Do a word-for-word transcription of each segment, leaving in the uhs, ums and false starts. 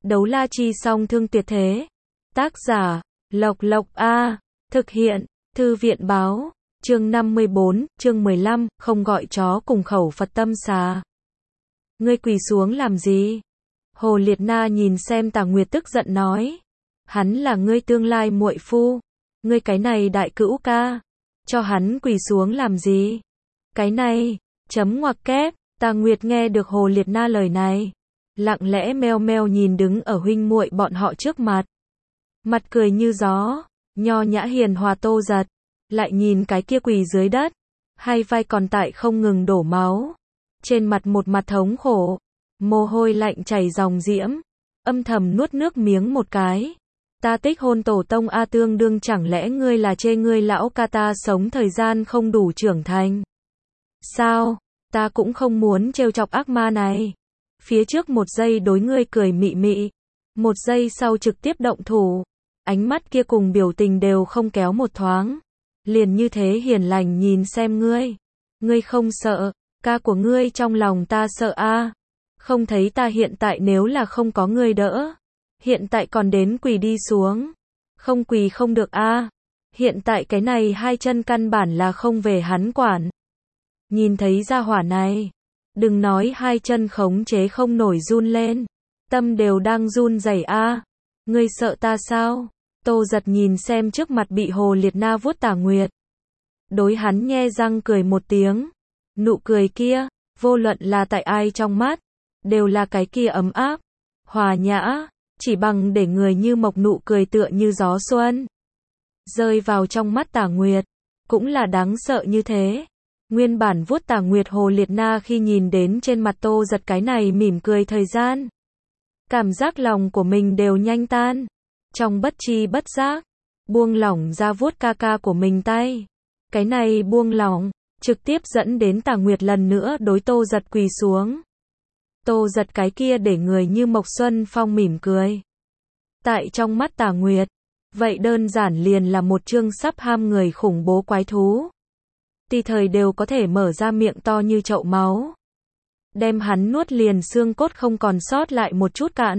Đấu la chi song thương tuyệt thế. Tác giả, Lộc Lộc A. Thực hiện, Thư viện báo. Chương năm mươi bốn, chương mười lăm, không gọi chó cùng khẩu Phật tâm xà. Ngươi quỳ xuống làm gì? Hồ Liệt Na nhìn xem Tà Nguyệt tức giận nói. Hắn là ngươi tương lai muội phu. Ngươi cái này đại cữu ca. Cho hắn quỳ xuống làm gì? Cái này, chấm ngoặc kép. Tà Nguyệt nghe được Hồ Liệt Na lời này. Lặng lẽ meo meo nhìn đứng ở huynh muội bọn họ trước mặt. Mặt cười như gió, nho nhã hiền hòa Tô Giật. Lại nhìn cái kia quỳ dưới đất. Hai vai còn tại không ngừng đổ máu. Trên mặt một mặt thống khổ. Mồ hôi lạnh chảy ròng diễm. Âm thầm nuốt nước miếng một cái. Ta tích hôn tổ tông A tương đương chẳng lẽ ngươi là chê ngươi lão ca ta sống thời gian không đủ trưởng thành? Sao? Ta cũng không muốn trêu chọc ác ma này. Phía trước một giây đối ngươi cười mị mị. Một giây sau trực tiếp động thủ. Ánh mắt kia cùng biểu tình đều không kéo một thoáng. Liền như thế hiền lành nhìn xem ngươi. Ngươi không sợ, ca của ngươi trong lòng ta sợ a. À. Không thấy ta hiện tại nếu là không có ngươi đỡ. Hiện tại còn đến quỳ đi xuống. Không quỳ không được a. À. Hiện tại cái này hai chân căn bản là không về hắn quản. Nhìn thấy gia hỏa này. Đừng nói hai chân khống chế không nổi run lên. Tâm đều đang run rẩy a. À. Ngươi sợ ta sao? Tô Giật nhìn xem trước mặt bị Hồ Liệt Na vuốt Tà Nguyệt. Đối hắn nhe răng cười một tiếng. Nụ cười kia, vô luận là tại ai trong mắt, đều là cái kia ấm áp, hòa nhã, chỉ bằng để người như mộc nụ cười tựa như gió xuân. Rơi vào trong mắt Tà Nguyệt, cũng là đáng sợ như thế. Nguyên bản vuốt Tà Nguyệt Hồ Liệt Na khi nhìn đến trên mặt Tô Giật cái này mỉm cười thời gian. Cảm giác lòng của mình đều nhanh tan. Trong bất chi bất giác, buông lỏng ra vuốt ca ca của mình tay. Cái này buông lỏng, trực tiếp dẫn đến Tà Nguyệt lần nữa đối Tô Giật quỳ xuống. Tô Giật cái kia để người như Mộc Xuân Phong mỉm cười. Tại trong mắt Tà Nguyệt, vậy đơn giản liền là một chương sắp ham người khủng bố quái thú. Tùy thời đều có thể mở ra miệng to như chậu máu. Đem hắn nuốt liền xương cốt không còn sót lại một chút cạn.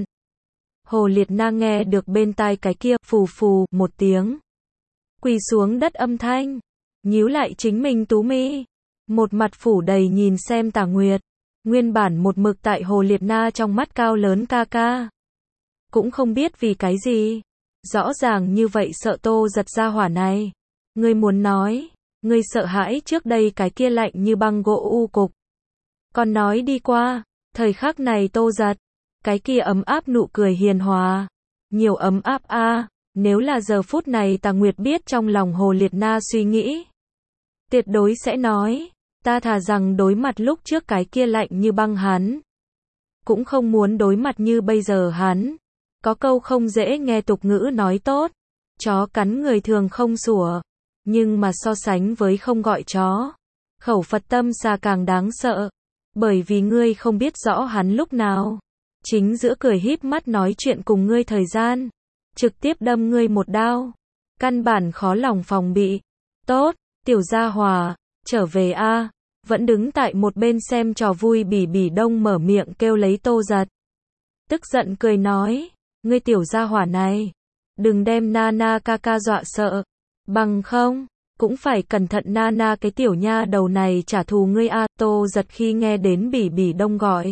Hồ Liệt Na nghe được bên tai cái kia phù phù một tiếng. Quỳ xuống đất âm thanh. Nhíu lại chính mình tú mi. Một mặt phủ đầy nhìn xem Tà Nguyệt. Nguyên bản một mực tại Hồ Liệt Na trong mắt cao lớn ca ca. Cũng không biết vì cái gì. Rõ ràng như vậy sợ Tô Giật ra hỏa này. Ngươi muốn nói. Ngươi sợ hãi trước đây cái kia lạnh như băng gỗ u cục. Còn nói đi qua. Thời khắc này Tô Giật. Cái kia ấm áp nụ cười hiền hòa. Nhiều ấm áp a. À, nếu là giờ phút này Tà Nguyệt biết trong lòng Hồ Liệt Na suy nghĩ. Tuyệt đối sẽ nói. Ta thà rằng đối mặt lúc trước cái kia lạnh như băng hắn. Cũng không muốn đối mặt như bây giờ hắn. Có câu không dễ nghe tục ngữ nói tốt. Chó cắn người thường không sủa. Nhưng mà so sánh với không gọi chó. Khẩu Phật tâm xà càng đáng sợ. Bởi vì ngươi không biết rõ hắn lúc nào. Chính giữa cười híp mắt nói chuyện cùng ngươi thời gian. Trực tiếp đâm ngươi một đao. Căn bản khó lòng phòng bị. Tốt, tiểu gia hòa, trở về a. À. Vẫn đứng tại một bên xem trò vui Bỉ Bỉ Đông mở miệng kêu lấy Tô Giật. Tức giận cười nói. Ngươi tiểu gia hỏa này. Đừng đem Nana ca ca dọa sợ. Bằng không, cũng phải cẩn thận Nana cái tiểu nha đầu này trả thù ngươi a. À. Tô Giật khi nghe đến Bỉ Bỉ Đông gọi.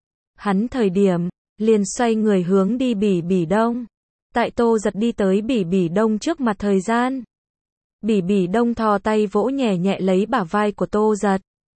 Hắn thời điểm, liền xoay người hướng đi Bỉ Bỉ Đông. Tại Tô Giật đi tới Bỉ Bỉ Đông trước mặt thời gian. Bỉ Bỉ Đông thò tay vỗ nhẹ nhẹ lấy bả vai của Tô Giật.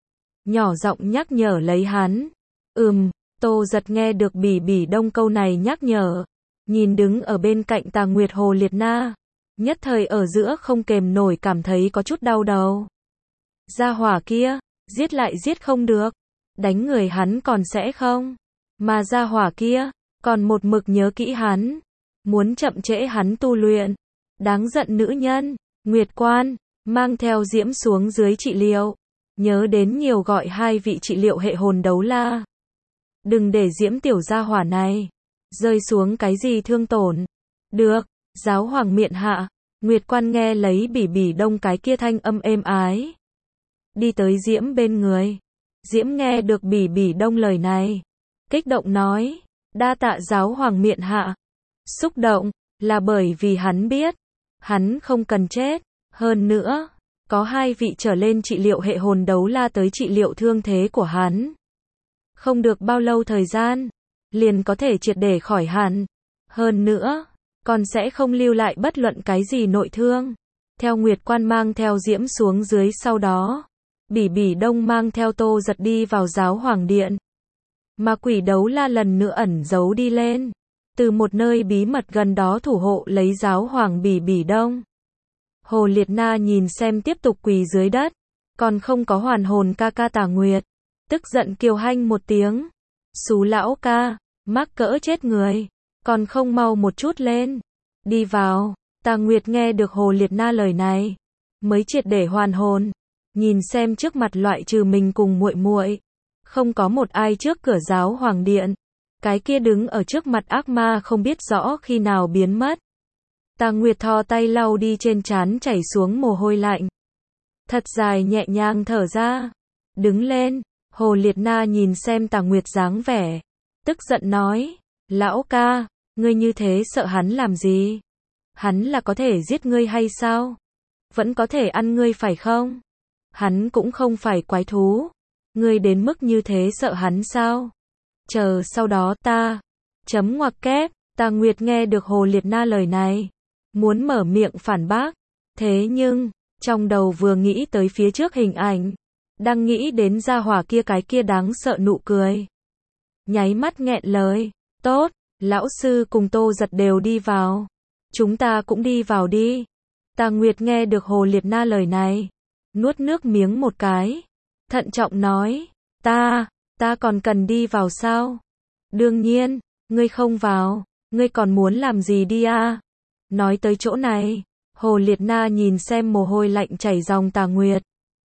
Nhỏ giọng nhắc nhở lấy hắn. Ừm, Tô Giật nghe được Bỉ Bỉ Đông câu này nhắc nhở. Nhìn đứng ở bên cạnh Tà Nguyệt Hồ Liệt Na. Nhất thời ở giữa không kềm nổi cảm thấy có chút đau đầu. Gia hỏa kia, giết lại giết không được. Đánh người hắn còn sẽ không. Mà gia hỏa kia, còn một mực nhớ kỹ hắn. Muốn chậm trễ hắn tu luyện. Đáng giận nữ nhân, Nguyệt Quan, mang theo Diễm xuống dưới trị liệu. Nhớ đến nhiều gọi hai vị trị liệu hệ hồn đấu la. Đừng để Diễm tiểu gia hỏa này rơi xuống cái gì thương tổn. Được, giáo hoàng miện hạ. Nguyệt Quan nghe lấy Bỉ Bỉ Đông cái kia thanh âm êm ái. Đi tới Diễm bên người. Diễm nghe được Bỉ Bỉ Đông lời này. Kích động nói. Đa tạ giáo hoàng miện hạ. Xúc động, là bởi vì hắn biết, hắn không cần chết. Hơn nữa, có hai vị trở lên trị liệu hệ hồn đấu la tới trị liệu thương thế của hắn. Không được bao lâu thời gian, liền có thể triệt để khỏi hẳn. Hơn nữa, còn sẽ không lưu lại bất luận cái gì nội thương. Theo Nguyệt Quan mang theo Diễm xuống dưới sau đó, Bỉ Bỉ Đông mang theo Tô Giật đi vào giáo hoàng điện. Mà quỷ đấu la lần nữa ẩn giấu đi lên, từ một nơi bí mật gần đó thủ hộ lấy giáo hoàng Bỉ Bỉ Đông. Hồ Liệt Na nhìn xem tiếp tục quỳ dưới đất, còn không có hoàn hồn ca ca Tà Nguyệt, tức giận kiều hanh một tiếng. Xú lão ca, mắc cỡ chết người, còn không mau một chút lên, đi vào. Tà Nguyệt nghe được Hồ Liệt Na lời này, mới triệt để hoàn hồn, nhìn xem trước mặt loại trừ mình cùng muội muội, không có một ai trước cửa giáo hoàng điện. Cái kia đứng ở trước mặt ác ma không biết rõ khi nào biến mất. Tà Nguyệt thò tay lau đi trên trán chảy xuống mồ hôi lạnh. Thật dài nhẹ nhàng thở ra. Đứng lên, Hồ Liệt Na nhìn xem Tà Nguyệt dáng vẻ, tức giận nói, lão ca, ngươi như thế sợ hắn làm gì? Hắn là có thể giết ngươi hay sao? Vẫn có thể ăn ngươi phải không? Hắn cũng không phải quái thú. Ngươi đến mức như thế sợ hắn sao? Chờ sau đó ta, chấm ngoặc kép, Tà Nguyệt nghe được Hồ Liệt Na lời này, muốn mở miệng phản bác, thế nhưng, trong đầu vừa nghĩ tới phía trước hình ảnh, đang nghĩ đến gia hỏa kia cái kia đáng sợ nụ cười. Nháy mắt nghẹn lời, tốt, lão sư cùng Tô Giật đều đi vào. Chúng ta cũng đi vào đi. Tà Nguyệt nghe được Hồ Liệt Na lời này, nuốt nước miếng một cái, thận trọng nói, ta, ta còn cần đi vào sao? Đương nhiên, ngươi không vào, ngươi còn muốn làm gì đi à? Nói tới chỗ này, Hồ Liệt Na nhìn xem mồ hôi lạnh chảy ròng Tà Nguyệt,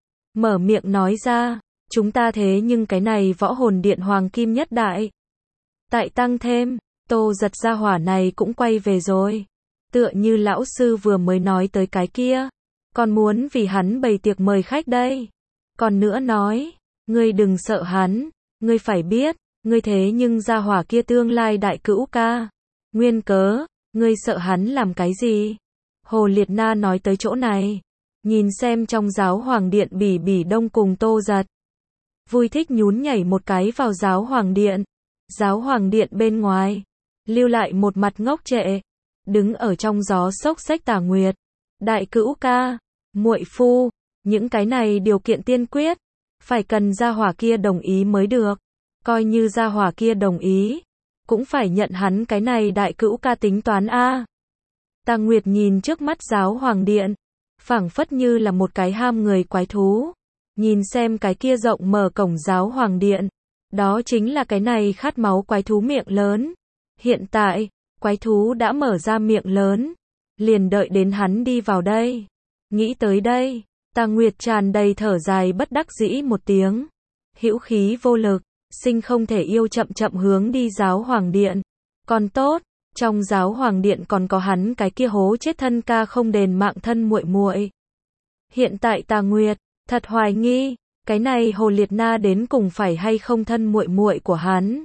mở miệng nói ra, chúng ta thế nhưng cái này võ hồn điện hoàng kim nhất đại. Tại tăng thêm, Tô Giật gia hỏa này cũng quay về rồi. Tựa như lão sư vừa mới nói tới cái kia, còn muốn vì hắn bày tiệc mời khách đây. Còn nữa nói, ngươi đừng sợ hắn, ngươi phải biết, ngươi thế nhưng gia hỏa kia tương lai đại cữu ca. Nguyên cớ, ngươi sợ hắn làm cái gì? Hồ Liệt Na nói tới chỗ này, nhìn xem trong giáo hoàng điện Bỉ Bỉ Đông cùng Tô Giật, vui thích nhún nhảy một cái vào giáo hoàng điện. Giáo hoàng điện bên ngoài, lưu lại một mặt ngốc trệ, đứng ở trong gió xốc xách Tà Nguyệt. Đại cữu ca, muội phu, những cái này điều kiện tiên quyết, phải cần gia hỏa kia đồng ý mới được. Coi như gia hỏa kia đồng ý, cũng phải nhận hắn cái này đại cữu ca tính toán a. Tà Nguyệt nhìn trước mắt giáo hoàng điện, phảng phất như là một cái ham người quái thú. Nhìn xem cái kia rộng mở cổng giáo hoàng điện, đó chính là cái này khát máu quái thú miệng lớn. Hiện tại, quái thú đã mở ra miệng lớn, liền đợi đến hắn đi vào đây. Nghĩ tới đây, Tà Nguyệt tràn đầy thở dài bất đắc dĩ một tiếng. Hữu khí vô lực, sinh không thể yêu chậm chậm hướng đi giáo hoàng điện. Còn tốt, trong giáo hoàng điện còn có hắn cái kia hố chết thân ca không đền mạng thân muội muội. Hiện tại Tà Nguyệt thật hoài nghi, cái này Hồ Liệt Na đến cùng phải hay không thân muội muội của hắn.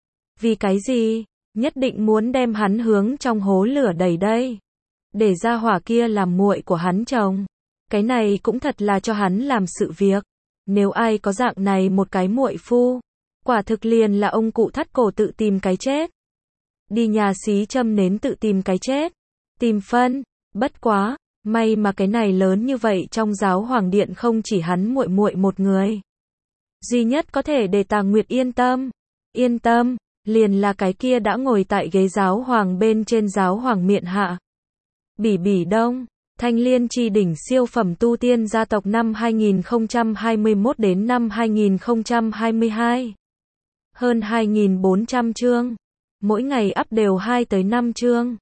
Vì cái gì, nhất định muốn đem hắn hướng trong hố lửa đẩy đây, để ra hỏa kia làm muội của hắn chồng. Cái này cũng thật là cho hắn làm sự việc. Nếu ai có dạng này một cái muội phu, quả thực liền là ông cụ thắt cổ tự tìm cái chết. Đi nhà xí châm nến tự tìm cái chết. Tìm phân, bất quá, may mà cái này lớn như vậy trong giáo hoàng điện không chỉ hắn muội muội một người. Duy nhất có thể để Tà Nguyệt yên tâm, yên tâm, liền là cái kia đã ngồi tại ghế giáo hoàng bên trên giáo hoàng miện hạ. Bỉ Bỉ Đông, Thanh Liên chi đỉnh siêu phẩm tu tiên gia tộc năm hai nghìn không trăm hai mươi mốt đến năm hai nghìn không trăm hai mươi hai. Hơn hai nghìn bốn trăm chương, mỗi ngày up đều hai tới năm chương.